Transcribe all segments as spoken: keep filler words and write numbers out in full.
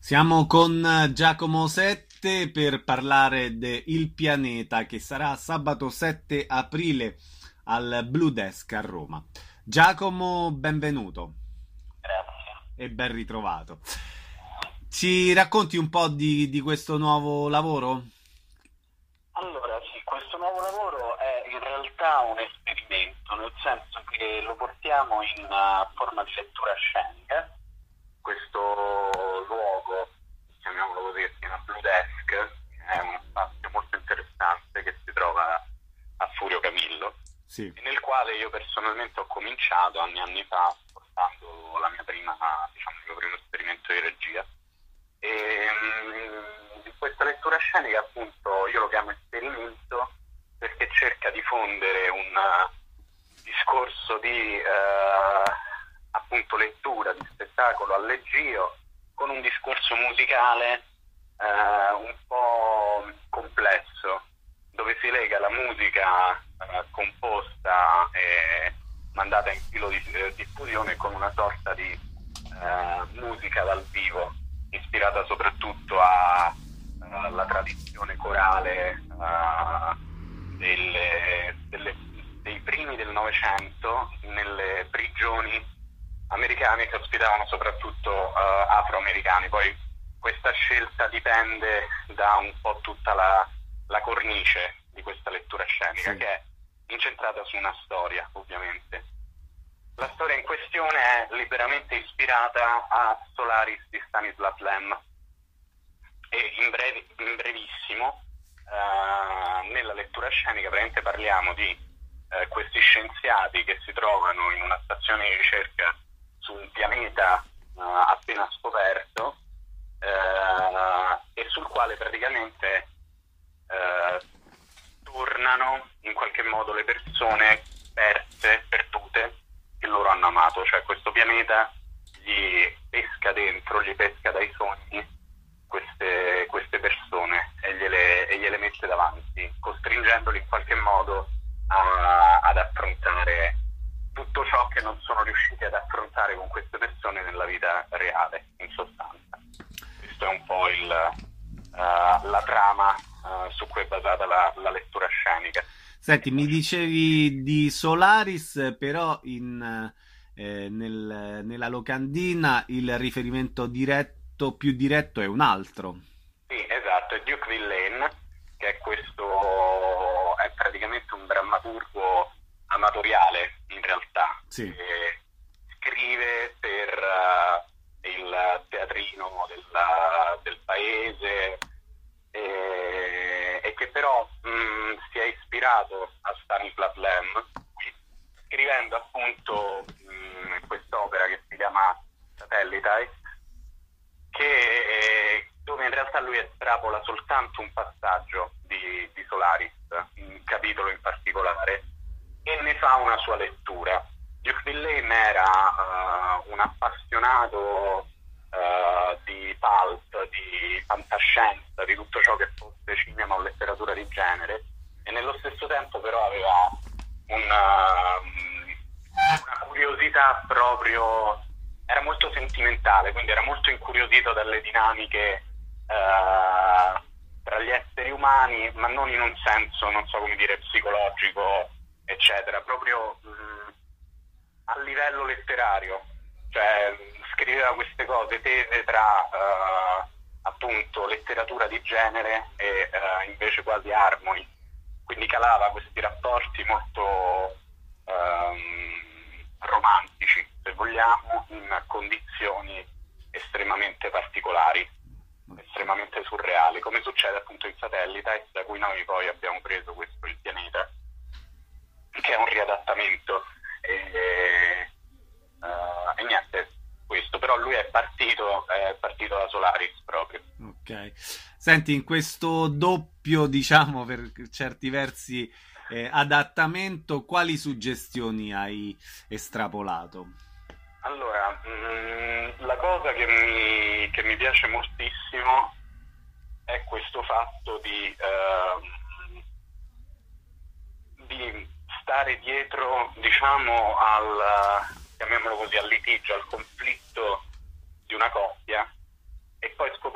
Siamo con Giacomo Sette per parlare de Il Pianeta che sarà sabato sette aprile al Blue Desk a Roma. Giacomo, benvenuto Grazie. e ben ritrovato. Ci racconti un po' di, di questo nuovo lavoro? Allora, sì, questo nuovo lavoro è in realtà un esperimento, nel senso che lo portiamo in uh, forma di lettura scenica. Questo luogo, chiamiamolo così, si chiama Blue Desk, è uno spazio molto interessante che si trova a Furio Camillo, Sì. e nel quale io personalmente ho cominciato anni e anni fa, portando la mia prima, diciamo, il mio primo esperimento di regia. E mh, questa lettura scenica, appunto, io lo chiamo esperimento perché cerca di fondere un uh, discorso di uh, appunto lettura, di spettacolo al leggio, con un discorso musicale uh, un po' complesso, dove si lega la musica uh, composta e mandata in filo di eh, diffusione con una sorta di uh, musica dal vivo, ispirata soprattutto alla tradizione corale uh, delle, delle, dei primi del Novecento, nelle prigioni americane che ospitavano soprattutto uh, afroamericani. Poi questa scelta dipende da un po' tutta la, la cornice di questa lettura scenica, Sì. che è incentrata su una storia, ovviamente. La storia in questione è liberamente ispirata a Solaris di Stanislav Lem e in, brevi, in brevissimo uh, nella lettura scenica praticamente parliamo di uh, questi scienziati che si trovano in una stazione di ricerca su un pianeta uh, appena scoperto uh, e sul quale praticamente uh, tornano in qualche modo le persone perse, perdute, che loro hanno amato. Cioè questo pianeta gli pesca dentro, gli pesca dai sogni queste, queste persone e gliele, e gliele mette davanti, costringendoli in qualche modo a, ad affrontare tutto ciò che non sono riusciti ad affrontare con queste persone nella vita reale, in sostanza. Questo è un po' il, uh, la trama uh, su cui è basata la, la lettura scenica. Senti, mi dicevi di Solaris, però in, eh, nel- nella locandina il riferimento diretto, più diretto è un altro. Sì, esatto, è Duke Villain, che è questo, è praticamente un drammaturgo amatoriale in realtà, Sì. che scrive per uh, il teatrino del, del paese e, e che però mh, si è ispirato a Stanislav Lem, scrivendo appunto mh, quest'opera che si chiama Satellite, che dove in realtà lui estrapola soltanto un passaggio di, di Solaris, un capitolo in particolare, e ne fa una sua lettura. Duke Villain era uh, un appassionato uh, di pulp, di fantascienza, di tutto ciò che fosse cinema o letteratura di genere, e nello stesso tempo però aveva una, una curiosità proprio, era molto sentimentale, quindi era molto incuriosito dalle dinamiche uh, tra gli esseri umani, ma non in un senso, non so come dire, psicologico, eccetera, proprio mh, a livello letterario. Cioè scriveva queste cose tese tra uh, appunto letteratura di genere e uh, invece quasi armoni, quindi calava questi rapporti molto um, romantici, se vogliamo, in condizioni estremamente particolari, estremamente surreali, come succede appunto in Satellite, da cui noi poi abbiamo preso questo Il Pianeta, che è un riadattamento e, uh, e niente, questo. Però lui è partito è partito da Solaris proprio. Ok. Senti, in questo doppio, diciamo, per certi versi eh, adattamento, quali suggestioni hai estrapolato? Allora, mh, la cosa che mi, che mi piace moltissimo è questo fatto di, uh, di stare dietro, diciamo, al, chiamiamolo così, al litigio, al conflitto di una coppia, e poi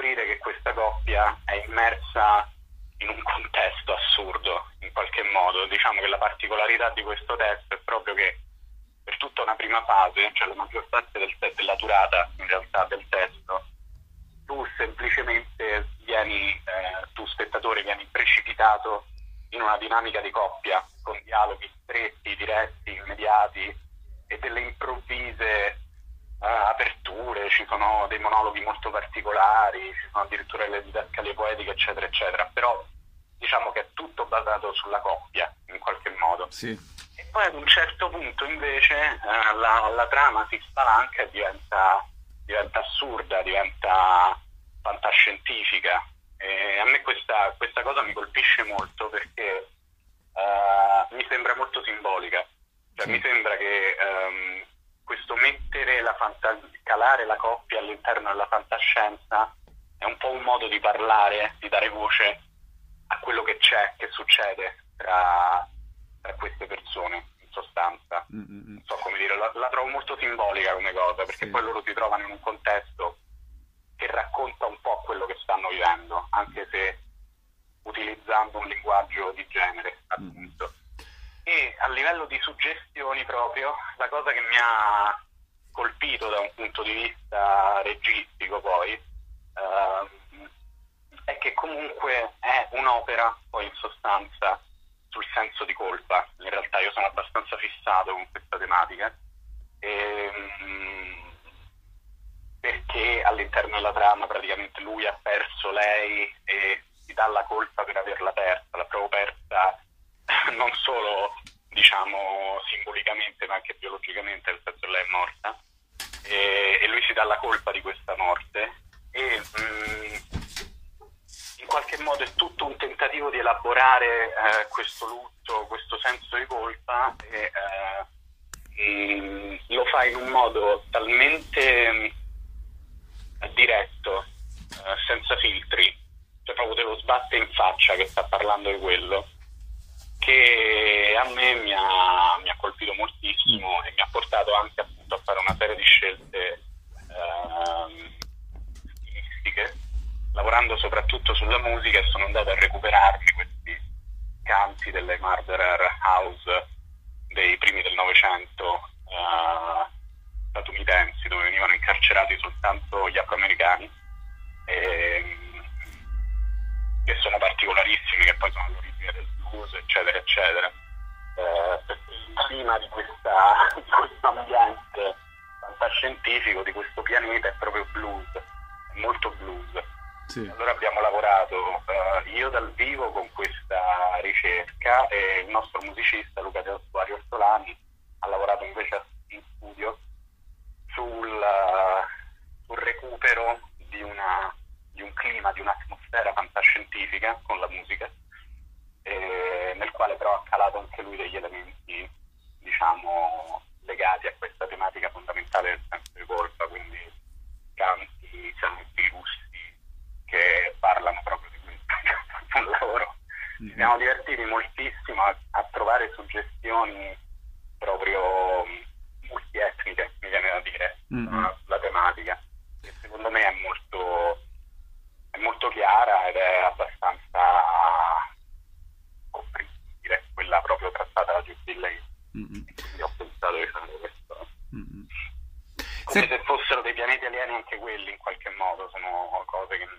coppia è immersa in un contesto assurdo, in qualche modo. Diciamo che la particolarità di questo testo è proprio che per tutta una prima fase, cioè la maggior parte del, della durata in realtà del testo, tu semplicemente vieni, eh, tu spettatore, vieni precipitato in una dinamica di coppia, con dialoghi stretti, diretti, immediati e delle improvvise uh, aperture, ci sono dei monologhi molto particolari, ci sono addirittura le didascalie poetiche, eccetera, eccetera. Però diciamo che è tutto basato sulla coppia, in qualche modo. Sì. E poi ad un certo punto invece uh, la, la trama si spalanca e diventa, diventa assurda, diventa fantascientifica. E a me questa, questa cosa mi colpisce molto perché uh, mi sembra molto simbolica. Cioè, sì. Mi sembra che um, questo mettere la fanta- calare la coppia all'interno della fantascienza è un po' un modo di parlare, di dare voce a quello che c'è, che succede tra, tra queste persone, in sostanza. Mm-hmm. Non so come dire, la, la trovo molto simbolica come cosa, perché sì. Poi loro si trovano in un contesto che racconta un po' quello che stanno vivendo, anche se utilizzando un linguaggio di genere, appunto. Mm-hmm. E a livello di suggestioni proprio, la cosa che mi ha colpito da un punto di vista registico poi uh, è che comunque è un'opera poi in sostanza sul senso di colpa. In realtà io sono abbastanza fissato con questa tematica e, um, perché all'interno della trama praticamente lui ha perso lei e si dà la colpa per averla persa, l'ha proprio persa non solo diciamo simbolicamente ma anche biologicamente, nel senso che lei è morta e, e lui si dà la colpa di questa morte e mh, in qualche modo è tutto un tentativo di elaborare eh, questo lutto, questo senso di colpa e eh, mh, lo fa in un modo talmente mh, diretto, eh, senza filtri, cioè proprio te lo sbatte in faccia che sta parlando di quello, che a me mi ha, mi ha colpito moltissimo e mi ha portato anche appunto a fare una serie di scelte uh, stilistiche, lavorando soprattutto sulla musica, e sono andato a recuperarmi questi canti delle Murderer House dei primi del Novecento uh, statunitensi, dove venivano incarcerati soltanto gli afroamericani, e, che sono particolarissimi, che poi sono l'origine del blues, eccetera, eccetera. Eh, prima di questa di questo ambiente fantascientifico, di questo pianeta, è proprio blues, è molto blues. Sì. Allora abbiamo lavorato eh, io dal vivo con questa ricerca e il nostro musicista Luca Teostuari Ortolani ha lavorato invece in studio sul, uh, sul recupero di una di un clima, di un'atmosfera fantascientifica con la musica, eh, nel quale però ha calato anche lui degli elementi, diciamo, legati a questa tematica fondamentale del senso di colpa, quindi canti, canti russi che parlano proprio di questo un lavoro. Ci siamo divertiti moltissimo a, a trovare suggestioni proprio multietniche, mi viene da dire, mm-hmm. sulla tematica, che secondo me è molto è molto chiara ed è abbastanza comprensibile, quella proprio trattata da Justice Lane. Mm-hmm. Quindi ho pensato di fare questo. Mm-hmm. Come se... se fossero dei pianeti alieni anche quelli, in qualche modo, sono cose che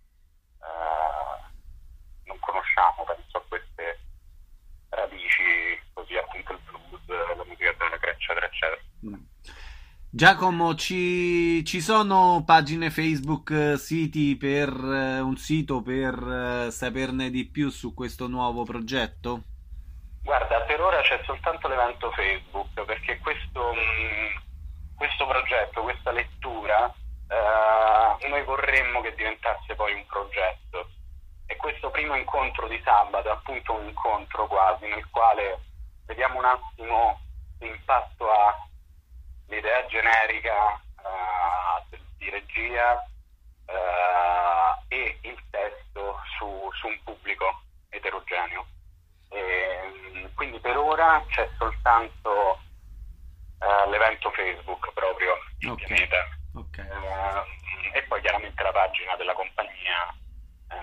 uh, non conosciamo, penso a queste radici, così appunto il blues, la musica sacra, eccetera, eccetera. Mm. Giacomo, ci, ci sono pagine Facebook, siti per eh, un sito per eh, saperne di più su questo nuovo progetto? Guarda, per ora c'è soltanto l'evento Facebook, perché questo, mh, questo progetto, questa lettura, eh, noi vorremmo che diventasse poi un progetto. E questo primo incontro di sabato è appunto un incontro quasi, nel quale vediamo un attimo l'impatto ha l'idea generica uh, di regia uh, e il testo su, su un pubblico eterogeneo. E, quindi per ora c'è soltanto uh, l'evento Facebook proprio, il okay. pianeta. Okay. Uh, e poi chiaramente la pagina della compagnia, uh,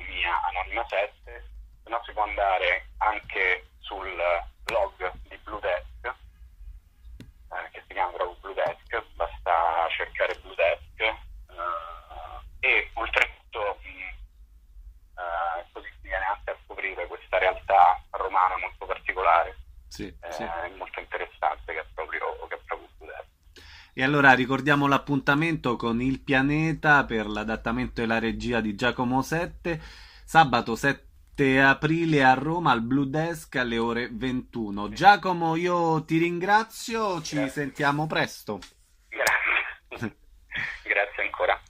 pagina sette, se no si può andare anche sul blog di Blue Desk, eh, che si chiama proprio Blue Desk, basta cercare Blue Desk, eh, e oltretutto eh, così si viene anche a scoprire questa realtà romana molto particolare, sì, eh, sì. molto interessante, che è proprio, che è proprio Blue Desk. E allora ricordiamo l'appuntamento con Il Pianeta per l'adattamento e la regia di Giacomo Sette, sabato sette aprile a Roma al Blue Desk alle ore ventuno. Giacomo, io ti ringrazio, ci Grazie. sentiamo presto. Grazie. Grazie ancora.